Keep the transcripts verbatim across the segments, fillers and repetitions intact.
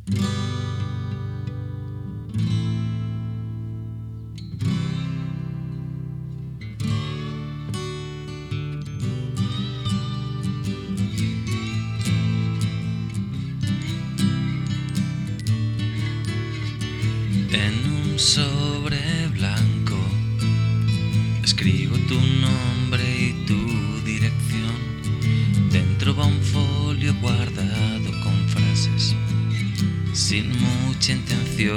En un sobre blanco escribo tu nombre y tu dirección. Dentro va un folio guardado con frases sin mucha intención.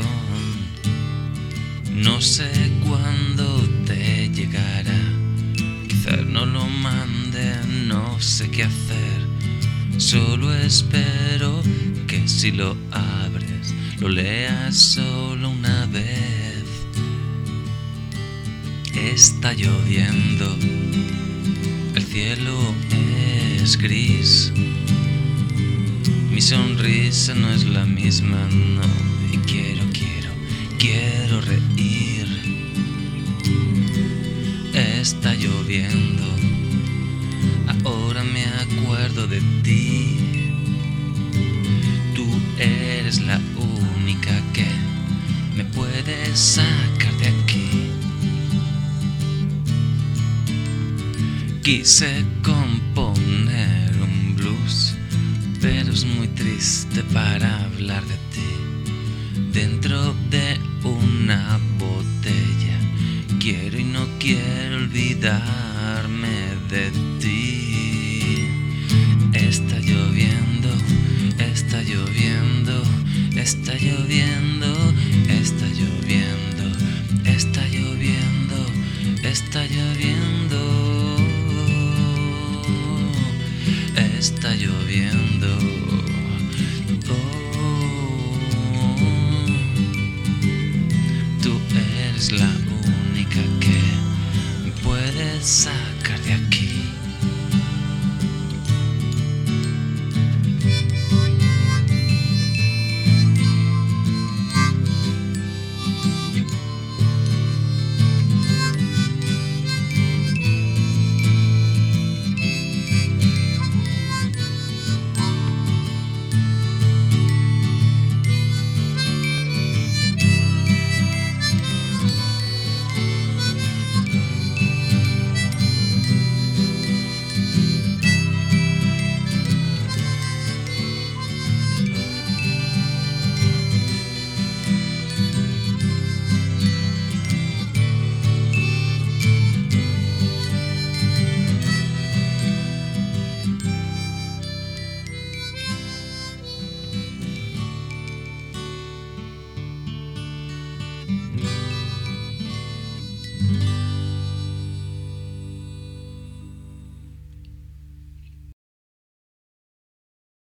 No sé cuándo te llegará, quizás no lo mande, no sé qué hacer. Solo espero que si lo abres lo leas solo una vez. Está lloviendo, el cielo es gris, mi sonrisa no es la misma, no, y quiero, quiero, quiero reír. Está lloviendo, ahora me acuerdo de ti. Tú eres la única que me puede sacar de aquí. Quise componer un blues, pero es muy triste para hablar de ti. Dentro de una botella, quiero y no quiero olvidarme de ti. Está lloviendo, está lloviendo, está lloviendo, está lloviendo, está lloviendo, está lloviendo. Está lloviendo, oh, tú eres la única que puedes saber.